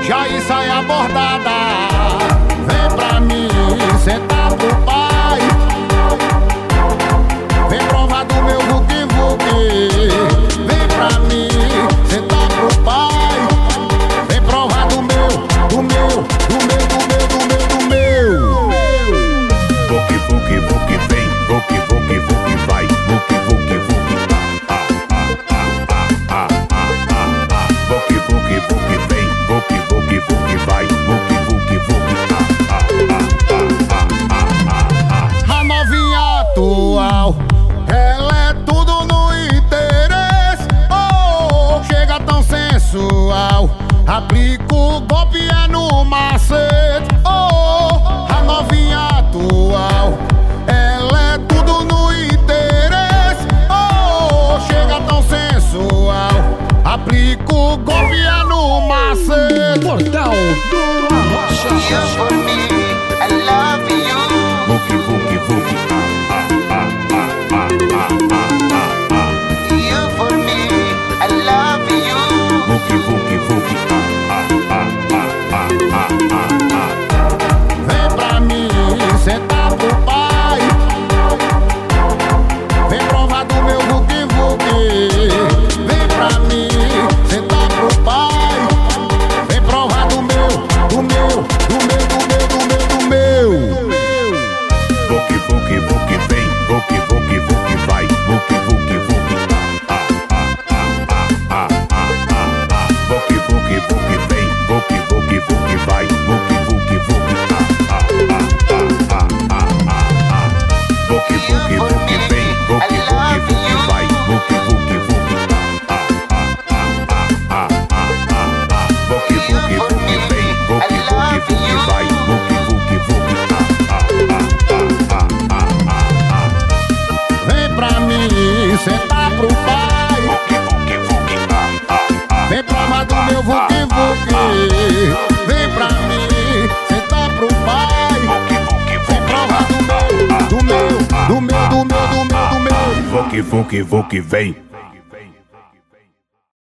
já e saia bordada. Vem pra mim, sentar pro pai. Vem provar do meu vuki-vuki. Vem pra mim, sentar pro pai. Vem provar do meu, do meu, do meu, do meu, do meu, do meu. Vuki, vuki, vuki, vem. Vuki, vuki, vuki, vai. Vuki, vuki, vuki, Vuki, vuki, vuki, vem. Vuki, vuki, vuki, vai. Vuki, vuki, vuki, A novinha atual, ela é tudo no interesse. Oh, chega tão sensual, aplica o golpe é no macete. Oh, a novinha atual, ela é tudo no interesse. Oh, chega tão sensual, aplica o golpe é no macete. Portal do Arrocha. You for me, I love you. vuki, vuki, vuki, You for me, I love you. vuki, vuki, vuki, Vem pra mim, sentar pro pai. Vem provar do meu vuki-vuki. Vem pra mim, sentar pro pai. Vem provar do meu, do meu, do meu, do meu, do meu, do meu. vuki, vuki, vuki, vem. Vuki, vuki, vuki, vai. Vuki, vuki, vuki, vuki, vuki, vuki, vem. Vuki, vuki, vuki, vai. Vuki, vuki, vuki, vuki, vuki, vuki, vem. Vuki, vuki, vuki, vai. Vuki, vuki, vuki, vuki, vuki, vuki, vem. Vuki, vuki, vuki, vai. Vuki, vuki, vuki, Vem pra mim, sentar pro pai. vuki, vuki, vuki, Vem provar do meu vuki-vuki. Vem pra mim, sentar pro pai. vuki, vuki, Vem provar do meu, do meu, do meu, do meu, do meu, do meu. vuki, vuki, vuki, vem.